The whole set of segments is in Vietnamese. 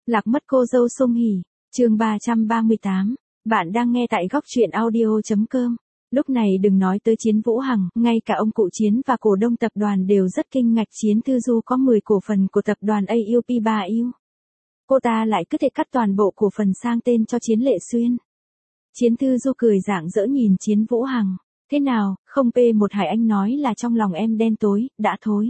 Lạc mất cô dâu Song Hỷ, chương 338. Bạn đang nghe tại góc truyện audio.com. Lúc này đừng nói tới Chiến Vũ Hằng, ngay cả ông cụ Chiến và cổ đông tập đoàn đều rất kinh ngạc. Chiến Thư Du có 10 cổ phần của tập đoàn AUP3U. Cô ta lại cứ thể cắt toàn bộ cổ phần sang tên cho Chiến Lệ Xuyên. Chiến Thư Du cười rạng rỡ nhìn Chiến Vũ Hằng. Thế nào, không P1 Hải Anh nói là trong lòng em đen tối, đã thối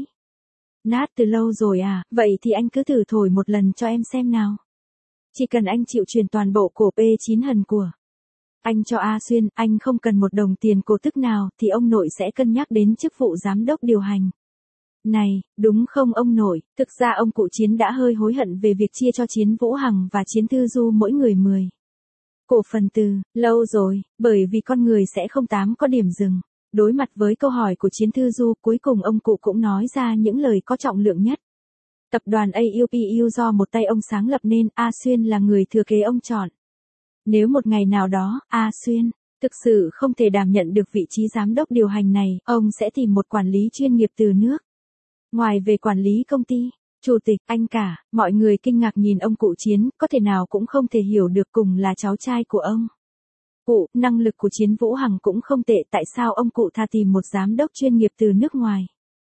nát từ lâu rồi à, vậy thì anh cứ thử thổi một lần cho em xem nào. Chỉ cần anh chịu truyền toàn bộ cổ P9 Hần của anh cho A Xuyên, anh không cần một đồng tiền cổ tức nào, thì ông nội sẽ cân nhắc đến chức vụ giám đốc điều hành. Này, đúng không ông nội, thực ra ông cụ Chiến đã hơi hối hận về việc chia cho Chiến Vũ Hằng và Chiến Thư Du mỗi người 10 cổ phần từ lâu rồi, bởi vì con người sẽ không có điểm dừng. Đối mặt với câu hỏi của Chiến Thư Du, cuối cùng ông cụ cũng nói ra những lời có trọng lượng nhất. Tập đoàn AUPU do một tay ông sáng lập nên, A Xuyên là người thừa kế ông chọn. Nếu một ngày nào đó, A Xuyên thực sự không thể đảm nhận được vị trí giám đốc điều hành này, ông sẽ tìm một quản lý chuyên nghiệp từ nước ngoài về quản lý công ty. Chủ tịch, anh cả, mọi người kinh ngạc nhìn ông cụ Chiến, có thể nào cũng không thể hiểu được, cùng là cháu trai của ông cụ, năng lực của Chiến Vũ Hằng cũng không tệ, tại sao ông cụ thà tìm một giám đốc chuyên nghiệp từ nước ngoài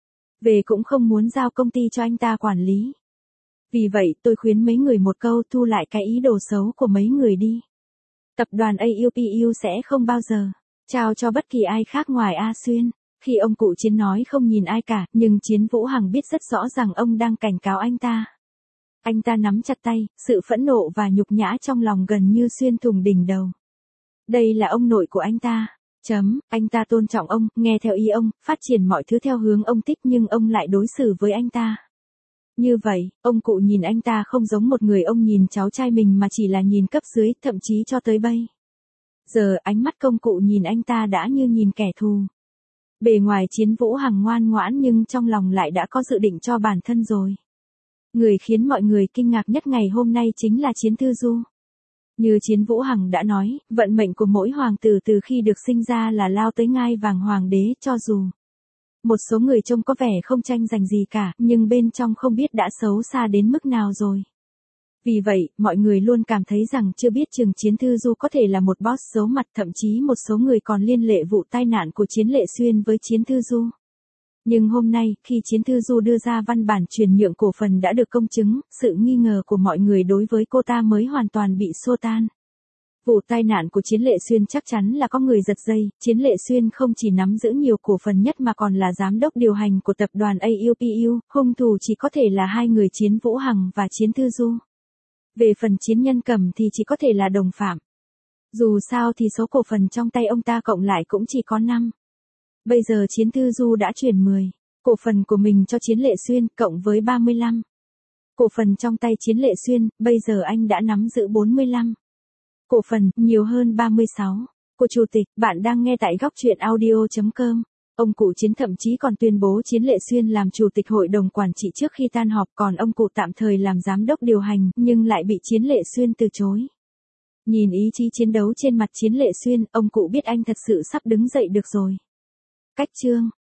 về cũng không muốn giao công ty cho anh ta quản lý. Vì vậy tôi khuyên mấy người một câu, thu lại cái ý đồ xấu của mấy người đi. Tập đoàn AUPU sẽ không bao giờ trao cho bất kỳ ai khác ngoài A Xuyên. Khi ông cụ Chiến nói không nhìn ai cả, nhưng Chiến Vũ Hằng biết rất rõ rằng ông đang cảnh cáo anh ta. Anh ta nắm chặt tay, sự phẫn nộ và nhục nhã trong lòng gần như xuyên thủng đỉnh đầu. Đây là ông nội của anh ta. Anh ta tôn trọng ông, nghe theo ý ông, phát triển mọi thứ theo hướng ông thích, nhưng ông lại đối xử với anh ta như vậy. Ông cụ nhìn anh ta không giống một người ông nhìn cháu trai mình, mà chỉ là nhìn cấp dưới, thậm chí cho tới bây giờ ánh mắt công cụ nhìn anh ta đã như nhìn kẻ thù. Bề ngoài Chiến Vũ Hằng ngoan ngoãn, nhưng trong lòng lại đã có dự định cho bản thân rồi. Người khiến mọi người kinh ngạc nhất ngày hôm nay chính là Chiến Thư Du. Như Chiến Vũ Hằng đã nói, vận mệnh của mỗi hoàng tử từ khi được sinh ra là lao tới ngai vàng hoàng đế, cho dù một số người trông có vẻ không tranh giành gì cả, nhưng bên trong không biết đã xấu xa đến mức nào rồi. Vì vậy, mọi người luôn cảm thấy rằng chưa biết chừng Chiến Thư Du có thể là một boss giấu mặt, thậm chí một số người còn liên lệ vụ tai nạn của Chiến Lệ Xuyên với Chiến Thư Du. Nhưng hôm nay, khi Chiến Thư Du đưa ra văn bản chuyển nhượng cổ phần đã được công chứng, sự nghi ngờ của mọi người đối với cô ta mới hoàn toàn bị xua tan. Vụ tai nạn của Chiến Lệ Xuyên chắc chắn là có người giật dây. Chiến Lệ Xuyên không chỉ nắm giữ nhiều cổ phần nhất mà còn là giám đốc điều hành của tập đoàn AUPU, hung thủ chỉ có thể là hai người Chiến Vũ Hằng và Chiến Thư Du. Về phần Chiến Nhân Cẩm thì chỉ có thể là đồng phạm. Dù sao thì số cổ phần trong tay ông ta cộng lại cũng chỉ có 5. Bây giờ Chiến Thư Du đã chuyển 10 cổ phần của mình cho Chiến Lệ Xuyên, cộng với 35 cổ phần trong tay Chiến Lệ Xuyên, bây giờ anh đã nắm giữ 45 cổ phần, nhiều hơn 36 của chủ tịch. Bạn đang nghe tại góc truyện audio.com. Ông cụ Chiến thậm chí còn tuyên bố Chiến Lệ Xuyên làm chủ tịch hội đồng quản trị trước khi tan họp, còn ông cụ tạm thời làm giám đốc điều hành, nhưng lại bị Chiến Lệ Xuyên từ chối. Nhìn ý chí chiến đấu trên mặt Chiến Lệ Xuyên, ông cụ biết anh thật sự sắp đứng dậy được rồi. Cách chương